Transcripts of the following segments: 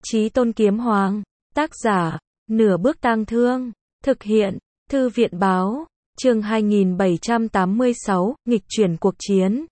Chí Tôn Kiếm Hoàng. Tác giả, Nửa Bước Tang Thương. Thực hiện, Thư viện Báo. Chương 2786, nghịch chuyển cuộc chiến.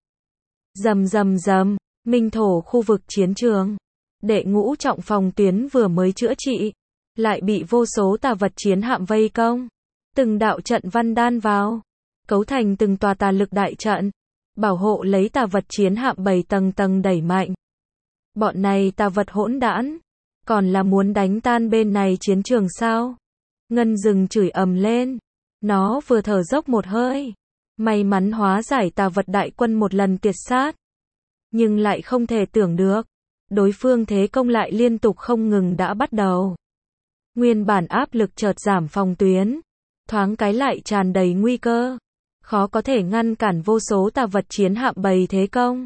Rầm rầm rầm, minh thổ khu vực chiến trường. Đệ ngũ trọng phòng tuyến vừa mới chữa trị, lại bị vô số tà vật chiến hạm vây công. Từng đạo trận văn đan vào, cấu thành từng tòa tà lực đại trận, bảo hộ lấy tà vật chiến hạm 7 tầng tầng đẩy mạnh. Bọn này tà vật hỗn đản, còn là muốn đánh tan bên này chiến trường sao? Ngân Dừng chửi ầm lên. Nó vừa thở dốc một hơi, may mắn hóa giải tà vật đại quân một lần tiệt sát. Nhưng lại không thể tưởng được, đối phương thế công lại liên tục không ngừng đã bắt đầu. Nguyên bản áp lực chợt giảm phòng tuyến, thoáng cái lại tràn đầy nguy cơ, khó có thể ngăn cản vô số tà vật chiến hạm bầy thế công.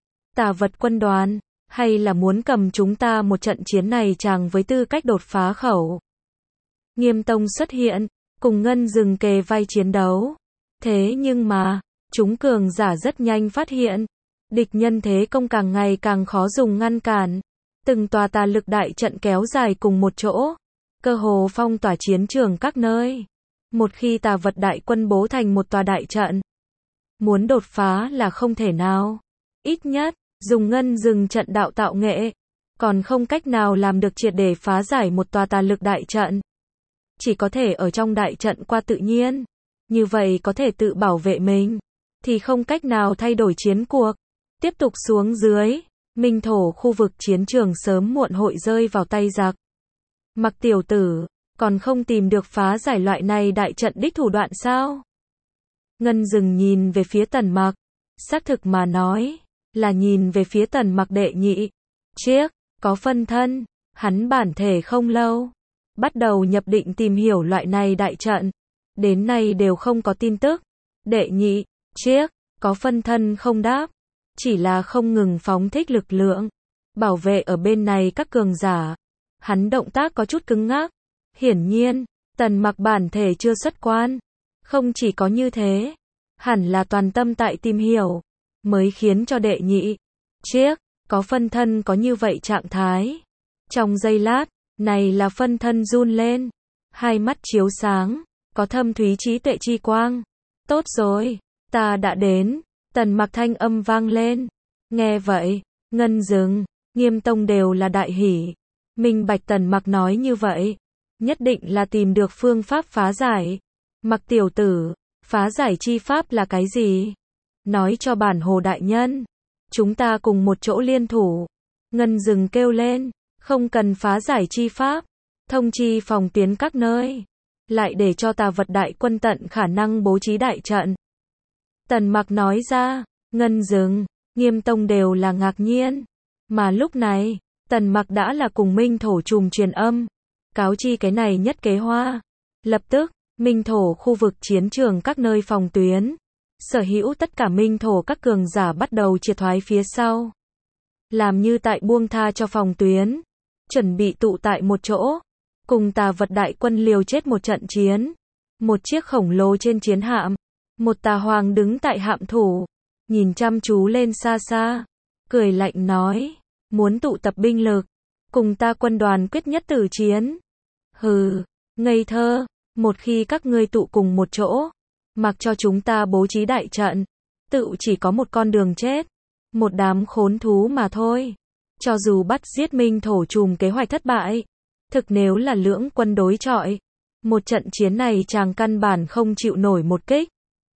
Tà vật quân đoàn, hay là muốn cầm chúng ta một trận chiến này chàng với tư cách đột phá khẩu. Nghiêm Tông xuất hiện, cùng Ngân Dừng kề vai chiến đấu. Thế nhưng mà, chúng cường giả rất nhanh phát hiện, địch nhân thế công càng ngày càng khó dùng ngăn cản. Từng tòa tà lực đại trận kéo dài cùng một chỗ, cơ hồ phong tỏa chiến trường các nơi. Một khi tà vật đại quân bố thành một tòa đại trận, muốn đột phá là không thể nào. Ít nhất, dùng Ngân Dừng trận đạo tạo nghệ, còn không cách nào làm được triệt để phá giải một tòa tà lực đại trận. Chỉ có thể ở trong đại trận qua tự nhiên, như vậy có thể tự bảo vệ mình, thì không cách nào thay đổi chiến cuộc. Tiếp tục xuống dưới, minh thổ khu vực chiến trường sớm muộn hội rơi vào tay giặc. Mặc tiểu tử, còn không tìm được phá giải loại này đại trận đích thủ đoạn sao? Ngân Dừng nhìn về phía Tần Mặc, xác thực mà nói, là nhìn về phía Tần Mặc đệ nhị. Chiếc, có phân thân, hắn bản thể không lâu bắt đầu nhập định tìm hiểu loại này đại trận, đến nay đều không có tin tức. Đệ nhị, chiếc, có phân thân không đáp, chỉ là không ngừng phóng thích lực lượng, bảo vệ ở bên này các cường giả. Hắn động tác có chút cứng ngắc, hiển nhiên, Tần Mặc bản thể chưa xuất quan. Không chỉ có như thế, hẳn là toàn tâm tại tìm hiểu, mới khiến cho đệ nhị, chiếc, có phân thân có như vậy trạng thái. Trong giây lát, này là phân thân run lên, hai mắt chiếu sáng, có thâm thúy trí tuệ chi quang. Tốt rồi, ta đã đến. Tần Mặc thanh âm vang lên. Nghe vậy, Ngân Dừng, Nghiêm Tông đều là đại hỉ. Minh bạch Tần Mặc nói như vậy, nhất định là tìm được phương pháp phá giải. Mặc tiểu tử, phá giải chi pháp là cái gì? Nói cho bản hồ đại nhân, chúng ta cùng một chỗ liên thủ. Ngân Dừng kêu lên. Không cần phá giải chi pháp, thông chi phòng tuyến các nơi, lại để cho tà vật đại quân tận khả năng bố trí đại trận. Tần Mặc nói ra. Ngân Dừng, Nghiêm Tông đều là ngạc nhiên. Mà lúc này, Tần Mặc đã là cùng minh thổ trùm truyền âm, cáo chi cái này nhất kế hoa. Lập tức, minh thổ khu vực chiến trường các nơi phòng tuyến, sở hữu tất cả minh thổ các cường giả bắt đầu triệt thoái phía sau. Làm như tại buông tha cho phòng tuyến, chuẩn bị tụ tại một chỗ, cùng tà vật đại quân liều chết một trận chiến. Một chiếc khổng lồ trên chiến hạm, một tà hoàng đứng tại hạm thủ, nhìn chăm chú lên xa xa, cười lạnh nói, muốn tụ tập binh lực, cùng ta quân đoàn quyết nhất tử chiến. Hừ, ngây thơ, một khi các ngươi tụ cùng một chỗ, mặc cho chúng ta bố trí đại trận, tự chỉ có một con đường chết, một đám khốn thú mà thôi. Cho dù bắt giết minh thổ trùm kế hoạch thất bại, thực nếu là lưỡng quân đối chọi, một trận chiến này chàng căn bản không chịu nổi một kích.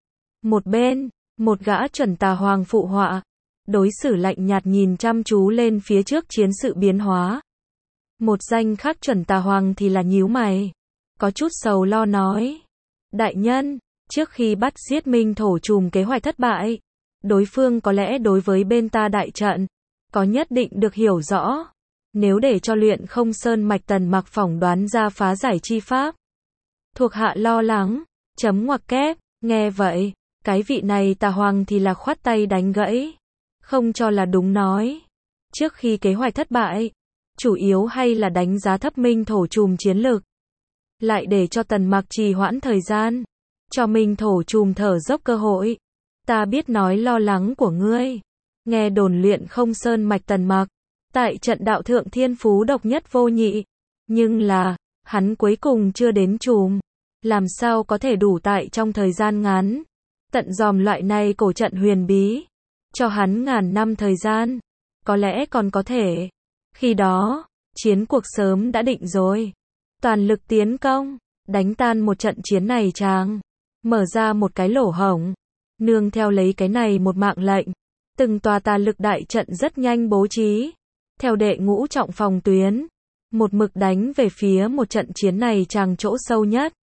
Một bên, một gã chuẩn tà hoàng phụ họa, đối xử lạnh nhạt nhìn chăm chú lên phía trước chiến sự biến hóa. Một danh khác chuẩn tà hoàng thì là nhíu mày, có chút sầu lo nói, đại nhân, trước khi bắt giết minh thổ trùm kế hoạch thất bại, đối phương có lẽ đối với bên ta đại trận có nhất định được hiểu rõ. Nếu để cho Luyện Không Sơn mạch Tần Mặc phỏng đoán ra phá giải chi pháp, thuộc hạ lo lắng. Chấm ngoặc kép. Nghe vậy, cái vị này tà hoàng thì là khoát tay đánh gãy, không cho là đúng nói. Trước khi kế hoạch thất bại, chủ yếu hay là đánh giá thấp minh thổ trùm chiến lực, lại để cho Tần Mặc trì hoãn thời gian, cho minh thổ trùm thở dốc cơ hội. Ta biết nói lo lắng của ngươi. Nghe đồn Luyện Không Sơn mạch Tần Mặc tại trận đạo thượng thiên phú độc nhất vô nhị. Nhưng là, hắn cuối cùng chưa đến chùm. Làm sao có thể đủ tại trong thời gian ngắn, tận dòm loại này cổ trận huyền bí. Cho hắn ngàn năm thời gian, có lẽ còn có thể. Khi đó, chiến cuộc sớm đã định rồi. Toàn lực tiến công, đánh tan một trận chiến này chàng. Mở ra một cái lỗ hổng. Nương theo lấy cái này một mạng lệnh. Từng tòa tà lực đại trận rất nhanh bố trí. Theo đệ ngũ trọng phòng tuyến. Một mực đánh về phía một trận chiến này chàng chỗ sâu nhất.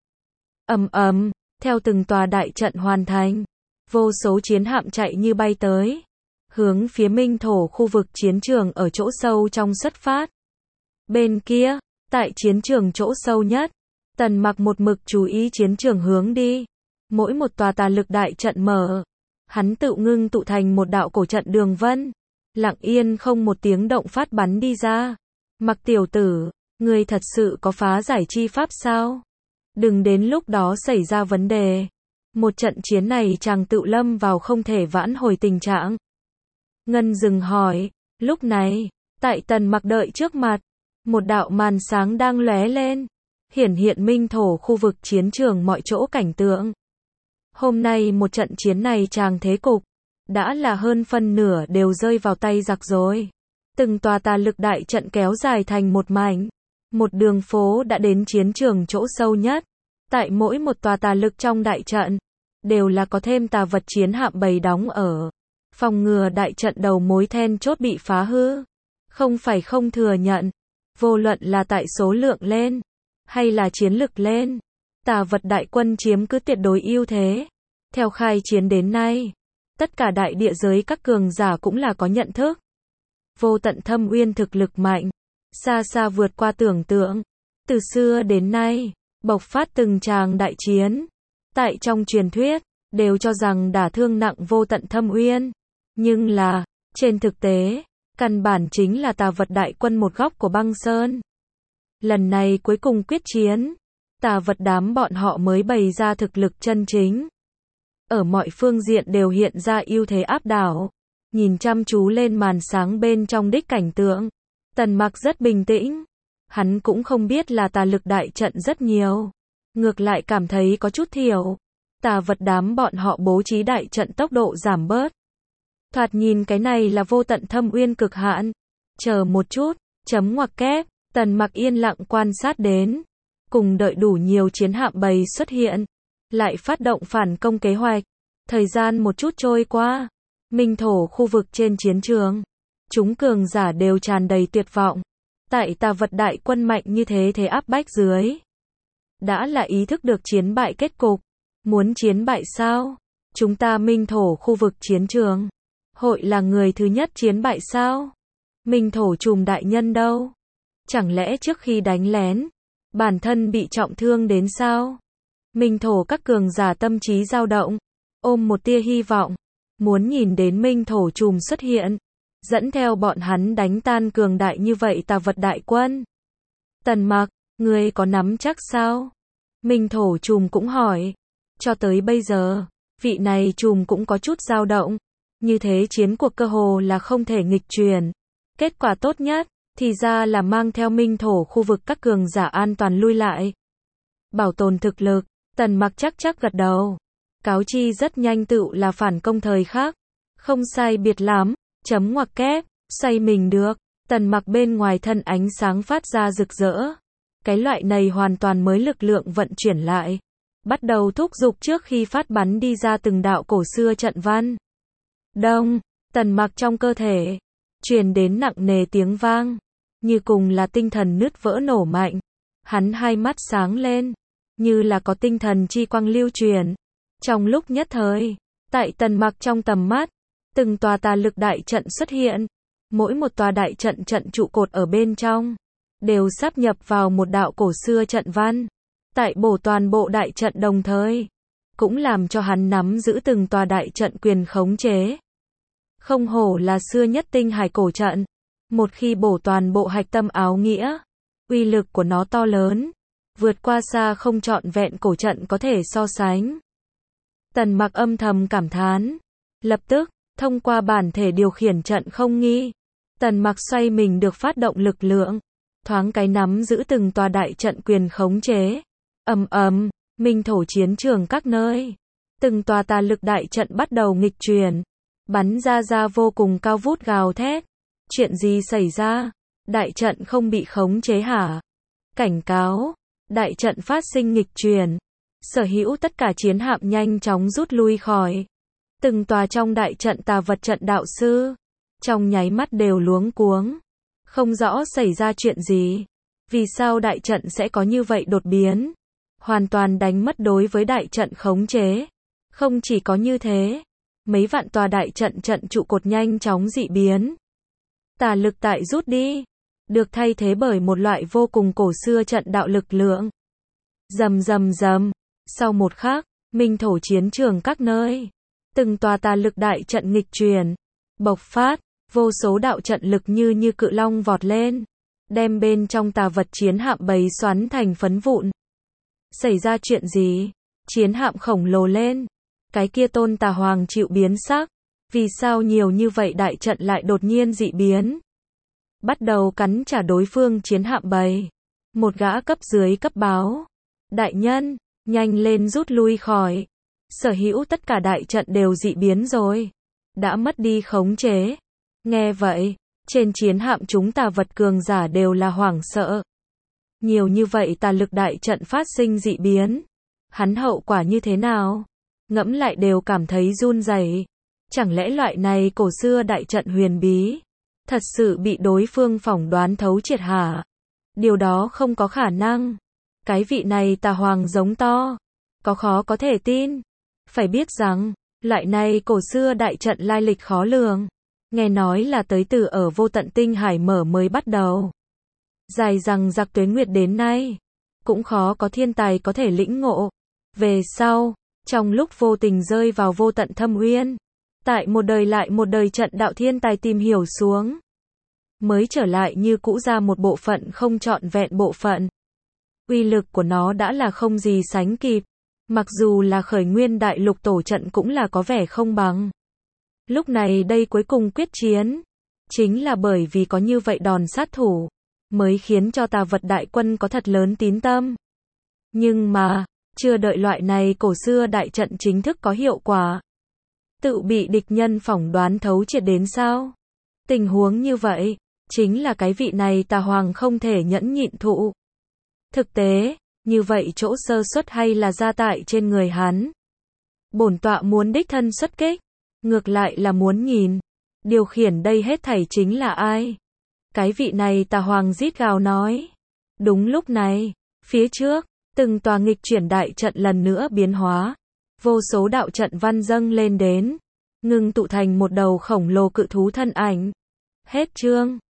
Ầm ầm, theo từng tòa đại trận hoàn thành. Vô số chiến hạm chạy như bay tới. Hướng phía minh thổ khu vực chiến trường ở chỗ sâu trong xuất phát. Bên kia, tại chiến trường chỗ sâu nhất, Tần Mặc một mực chú ý chiến trường hướng đi. Mỗi một tòa tà lực đại trận mở, hắn tự ngưng tụ thành một đạo cổ trận đường vân, lặng yên không một tiếng động phát bắn đi ra. Mặc tiểu tử, ngươi thật sự có phá giải chi pháp sao? Đừng đến lúc đó xảy ra vấn đề. Một trận chiến này chàng tự lâm vào không thể vãn hồi tình trạng. Ngân dừng hỏi, lúc này, tại Tần Mặc đợi trước mặt, một đạo màn sáng đang lóe lên, hiển hiện minh thổ khu vực chiến trường mọi chỗ cảnh tượng. Hôm nay một trận chiến này chàng thế cục, đã là hơn phân nửa đều rơi vào tay giặc rồi. Từng tòa tà lực đại trận kéo dài thành một mảnh, một đường phố đã đến chiến trường chỗ sâu nhất. Tại mỗi một tòa tà lực trong đại trận, đều là có thêm tà vật chiến hạm bầy đóng ở. Phòng ngừa đại trận đầu mối then chốt bị phá hư. Không phải không thừa nhận, vô luận là tại số lượng lên, hay là chiến lực lên, tà vật đại quân chiếm cứ tuyệt đối ưu thế. Theo khai chiến đến nay, tất cả đại địa giới các cường giả cũng là có nhận thức. Vô tận thâm uyên thực lực mạnh, xa xa vượt qua tưởng tượng. Từ xưa đến nay, bộc phát từng tràng đại chiến. Tại trong truyền thuyết, đều cho rằng đả thương nặng vô tận thâm uyên. Nhưng là, trên thực tế, căn bản chính là tà vật đại quân một góc của băng sơn. Lần này cuối cùng quyết chiến, tà vật đám bọn họ mới bày ra thực lực chân chính. Ở mọi phương diện đều hiện ra ưu thế áp đảo. Nhìn chăm chú lên màn sáng bên trong đích cảnh tượng, Tần Mặc rất bình tĩnh. Hắn cũng không biết là tà lực đại trận rất nhiều. Ngược lại cảm thấy có chút thiểu. Tà vật đám bọn họ bố trí đại trận tốc độ giảm bớt. Thoạt nhìn cái này là vô tận thâm uyên cực hạn. Chờ một chút, chấm ngoặc kép, Tần Mặc yên lặng quan sát đến. Cùng đợi đủ nhiều chiến hạm bầy xuất hiện. Lại phát động phản công kế hoạch. Thời gian một chút trôi qua. Minh thổ khu vực trên chiến trường. Chúng cường giả đều tràn đầy tuyệt vọng. Tại tà vật đại quân mạnh như thế áp bách dưới. Đã là ý thức được chiến bại kết cục. Muốn chiến bại sao? Chúng ta minh thổ khu vực chiến trường. Hội là người thứ nhất chiến bại sao? Minh thổ trùm đại nhân đâu? Chẳng lẽ trước khi đánh lén, bản thân bị trọng thương đến sao? Minh thổ các cường giả tâm trí dao động, ôm một tia hy vọng, muốn nhìn đến minh thổ trùm xuất hiện, dẫn theo bọn hắn đánh tan cường đại như vậy tà vật đại quân. Tần Mặc, ngươi có nắm chắc sao? Minh thổ trùm cũng hỏi. Cho tới bây giờ, vị này trùm cũng có chút dao động. Như thế chiến cuộc cơ hồ là không thể nghịch chuyển. Kết quả tốt nhất, thì ra là mang theo minh thổ khu vực các cường giả an toàn lui lại. Bảo tồn thực lực, Tần Mặc chắc gật đầu. Cáo chi rất nhanh tựu là phản công thời khắc. Không sai biệt lắm, chấm ngoặc kép, xoay mình được. Tần Mặc bên ngoài thân ánh sáng phát ra rực rỡ. Cái loại này hoàn toàn mới lực lượng vận chuyển lại. Bắt đầu thúc giục trước khi phát bắn đi ra từng đạo cổ xưa trận văn. Đông, Tần Mặc trong cơ thể, truyền đến nặng nề tiếng vang. Như cùng là tinh thần nứt vỡ nổ mạnh. Hắn hai mắt sáng lên. Như là có tinh thần chi quang lưu truyền. Trong lúc nhất thời, tại Tần Mặc trong tầm mắt, từng tòa tà lực đại trận xuất hiện. Mỗi một tòa đại trận trụ cột ở bên trong, đều sáp nhập vào một đạo cổ xưa trận văn. Tại bổ toàn bộ đại trận đồng thời, cũng làm cho hắn nắm giữ từng tòa đại trận quyền khống chế. Không hổ là xưa nhất tinh hải cổ trận. Một khi bổ toàn bộ hạch tâm áo nghĩa, uy lực của nó to lớn, vượt qua xa không trọn vẹn cổ trận có thể so sánh. Tần Mặc âm thầm cảm thán. Lập tức, thông qua bản thể điều khiển trận không nghi. Tần Mặc xoay mình được phát động lực lượng, thoáng cái nắm giữ từng tòa đại trận quyền khống chế. Ầm ầm, minh thổ chiến trường các nơi, từng tòa tà lực đại trận bắt đầu nghịch chuyển, bắn ra vô cùng cao vút gào thét. Chuyện gì xảy ra? Đại trận không bị khống chế hả? Cảnh cáo, đại trận phát sinh nghịch chuyển. Sở hữu tất cả chiến hạm nhanh chóng rút lui khỏi. Từng tòa trong đại trận tà vật trận đạo sư, trong nháy mắt đều luống cuống. Không rõ xảy ra chuyện gì. Vì sao đại trận sẽ có như vậy đột biến? Hoàn toàn đánh mất đối với đại trận khống chế. Không chỉ có như thế, mấy vạn tòa đại trận trận trụ cột nhanh chóng dị biến. Tà lực tại rút đi, được thay thế bởi một loại vô cùng cổ xưa trận đạo lực lượng. Rầm rầm rầm, sau một khắc, minh thổ chiến trường các nơi, từng tòa tà lực đại trận nghịch chuyển, bộc phát, vô số đạo trận lực như cự long vọt lên, đem bên trong tà vật chiến hạm bầy xoắn thành phấn vụn. Xảy ra chuyện gì? Chiến hạm khổng lồ lên. Cái kia Tôn Tà Hoàng chịu biến sắc. Vì sao nhiều như vậy đại trận lại đột nhiên dị biến? Bắt đầu cắn trả đối phương chiến hạm bầy. Một gã cấp dưới cấp báo. Đại nhân, nhanh lên rút lui khỏi. Sở hữu tất cả đại trận đều dị biến rồi. Đã mất đi khống chế. Nghe vậy, trên chiến hạm chúng tà vật cường giả đều là hoảng sợ. Nhiều như vậy tà lực đại trận phát sinh dị biến. Hắn hậu quả như thế nào? Ngẫm lại đều cảm thấy run rẩy. Chẳng lẽ loại này cổ xưa đại trận huyền bí thật sự bị đối phương phỏng đoán thấu triệt hả? Điều đó không có khả năng. Cái vị này tà hoàng giống to. Có khó có thể tin. Phải biết rằng, loại này cổ xưa đại trận lai lịch khó lường. Nghe nói là tới từ ở vô tận tinh hải mở mới bắt đầu. Dài rằng giặc tuế nguyệt đến nay, cũng khó có thiên tài có thể lĩnh ngộ. Về sau, trong lúc vô tình rơi vào vô tận thâm uyên, tại một đời lại một đời trận đạo thiên tài tìm hiểu xuống, mới trở lại như cũ ra một bộ phận không trọn vẹn bộ phận. Uy lực của nó đã là không gì sánh kịp, mặc dù là khởi nguyên đại lục tổ trận cũng là có vẻ không bằng. Lúc này đây cuối cùng quyết chiến, chính là bởi vì có như vậy đòn sát thủ, mới khiến cho tà vật đại quân có thật lớn tín tâm. Nhưng mà, chưa đợi loại này cổ xưa đại trận chính thức có hiệu quả, tự bị địch nhân phỏng đoán thấu triệt đến sao? Tình huống như vậy, chính là cái vị này tà hoàng không thể nhẫn nhịn thụ. Thực tế, như vậy chỗ sơ suất hay là gia tại trên người hắn. Bổn tọa muốn đích thân xuất kích, ngược lại là muốn nhìn, điều khiển đây hết thảy chính là ai? Cái vị này tà hoàng rít gào nói. Đúng lúc này, phía trước, từng tòa nghịch chuyển đại trận lần nữa biến hóa. Vô số đạo trận văn dâng lên đến, ngưng tụ thành một đầu khổng lồ cự thú thân ảnh. Hết chương.